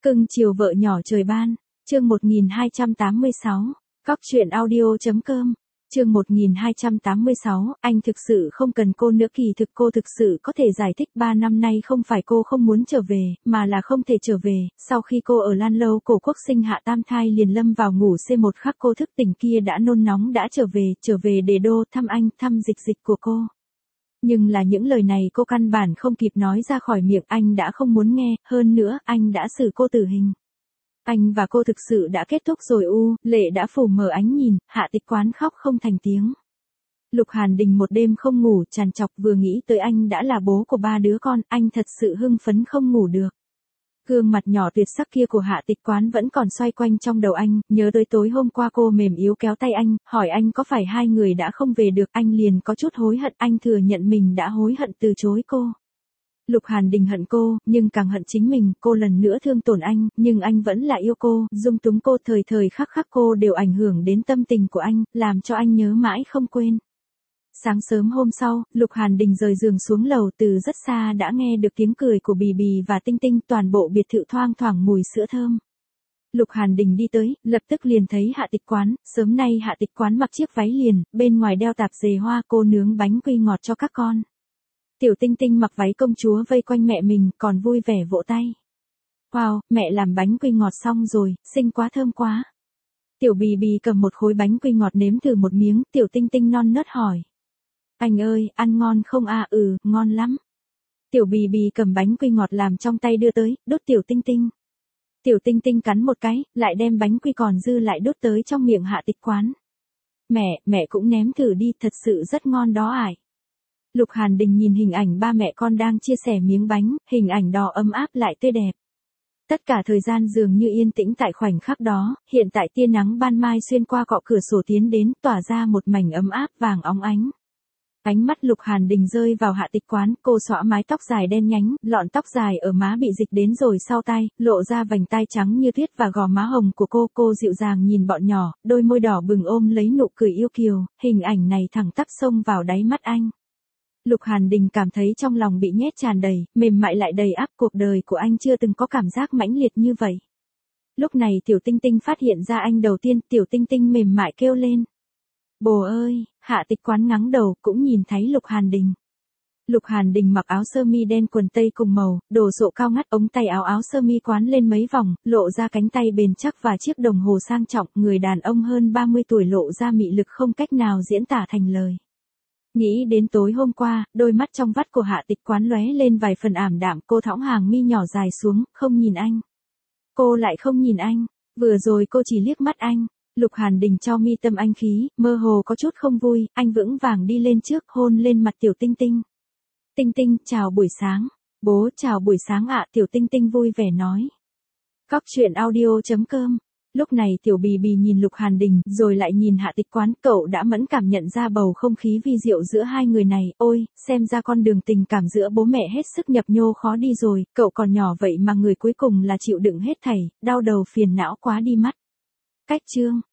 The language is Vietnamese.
Cưng chiều vợ nhỏ trời ban, chương 1286, Cóc truyện audio.com, chương 1286, anh thực sự không cần cô nữa, kỳ thực cô thực sự có thể giải thích 3 năm nay không phải cô không muốn trở về, mà là không thể trở về, sau khi cô ở Lan Lâu Cổ Quốc sinh hạ tam thai liền lâm vào ngủ C1 khắc cô thức tỉnh kia đã nôn nóng đã trở về để đô thăm anh, thăm dịch của cô. Nhưng là những lời này cô căn bản không kịp nói ra khỏi miệng, anh đã không muốn nghe, hơn nữa anh đã xử cô tử hình. Anh và cô thực sự đã kết thúc rồi lệ đã phủ mờ ánh nhìn, Hạ Tịch Quán khóc không thành tiếng. Lục Hàn Đình một đêm không ngủ trằn trọc, vừa nghĩ tới anh đã là bố của 3 đứa con, anh thật sự hưng phấn không ngủ được. Gương mặt nhỏ tuyệt sắc kia của Hạ Tịch Quán vẫn còn xoay quanh trong đầu anh, nhớ tới tối hôm qua cô mềm yếu kéo tay anh, hỏi anh có phải 2 người đã không về được, anh liền có chút hối hận, anh thừa nhận mình đã hối hận từ chối cô. Lục Hàn Đình hận cô, nhưng càng hận chính mình, cô lần nữa thương tổn anh, nhưng anh vẫn là yêu cô, dung túng cô, thời thời khắc khắc cô đều ảnh hưởng đến tâm tình của anh, làm cho anh nhớ mãi không quên. Sáng sớm hôm sau, Lục Hàn Đình rời giường xuống lầu, từ rất xa đã nghe được tiếng cười của Bì Bì và Tinh Tinh, toàn bộ biệt thự thoang thoảng mùi sữa thơm. Lục Hàn Đình đi tới, lập tức liền thấy Hạ Tịch Quán, sớm nay Hạ Tịch Quán mặc chiếc váy liền, bên ngoài đeo tạp dề hoa, cô nướng bánh quy ngọt cho các con. Tiểu Tinh Tinh mặc váy công chúa vây quanh mẹ mình, còn vui vẻ vỗ tay. Wow, mẹ làm bánh quy ngọt xong rồi, xinh quá, thơm quá. Tiểu Bì Bì cầm một khối bánh quy ngọt nếm thử một miếng, Tiểu Tinh Tinh non nớt hỏi. Anh ơi, ăn ngon không à? Ngon lắm. Tiểu Bì Bì cầm bánh quy ngọt làm trong tay đưa tới, đút Tiểu Tinh Tinh. Tiểu Tinh Tinh cắn một cái, lại đem bánh quy còn dư lại đút tới trong miệng Hạ Tịch Quán. Mẹ cũng nếm thử đi, thật sự rất ngon đó ải. Lục Hàn Đình nhìn hình ảnh ba mẹ con đang chia sẻ miếng bánh, hình ảnh đỏ ấm áp lại tươi đẹp. Tất cả thời gian dường như yên tĩnh tại khoảnh khắc đó, hiện tại tia nắng ban mai xuyên qua cọ cửa sổ tiến đến, tỏa ra một mảnh ấm áp vàng óng ánh. Ánh mắt Lục Hàn Đình rơi vào Hạ Tịch Quán, cô xõa mái tóc dài đen nhánh, lọn tóc dài ở má bị dịch đến rồi sau tai, lộ ra vành tai trắng như tuyết và gò má hồng của cô dịu dàng nhìn bọn nhỏ, đôi môi đỏ bừng ôm lấy nụ cười yêu kiều, hình ảnh này thẳng tắp xông vào đáy mắt anh. Lục Hàn Đình cảm thấy trong lòng bị nhét tràn đầy, mềm mại lại đầy áp, cuộc đời của anh chưa từng có cảm giác mãnh liệt như vậy. Lúc này Tiểu Tinh Tinh phát hiện ra anh đầu tiên, Tiểu Tinh Tinh mềm mại kêu lên. Bồ ơi, Hạ Tịch Quán ngắng đầu, cũng nhìn thấy Lục Hàn Đình. Lục Hàn Đình mặc áo sơ mi đen quần tây cùng màu, đồ sộ cao ngắt, ống tay áo sơ mi quán lên mấy vòng, lộ ra cánh tay bền chắc và chiếc đồng hồ sang trọng, người đàn ông hơn 30 tuổi lộ ra mị lực không cách nào diễn tả thành lời. Nghĩ đến tối hôm qua, đôi mắt trong vắt của Hạ Tịch Quán lóe lên vài phần ảm đạm, cô thõng hàng mi nhỏ dài xuống, không nhìn anh. Cô lại không nhìn anh, vừa rồi cô chỉ liếc mắt anh. Lục Hàn Đình cho mi tâm anh khí, mơ hồ có chút không vui, anh vững vàng đi lên trước, hôn lên mặt Tiểu Tinh Tinh. Tinh Tinh, chào buổi sáng. Bố chào buổi sáng ạ, Tiểu Tinh Tinh vui vẻ nói. Cóc truyện audio.com. Lúc này Tiểu Bì Bì nhìn Lục Hàn Đình, rồi lại nhìn Hạ Tịch Quán, cậu đã mẫn cảm nhận ra bầu không khí vi diệu giữa hai người này, ôi, xem ra con đường tình cảm giữa bố mẹ hết sức nhập nhô khó đi rồi, cậu còn nhỏ vậy mà người cuối cùng là chịu đựng hết thảy, đau đầu phiền não quá đi mất. Cách chương.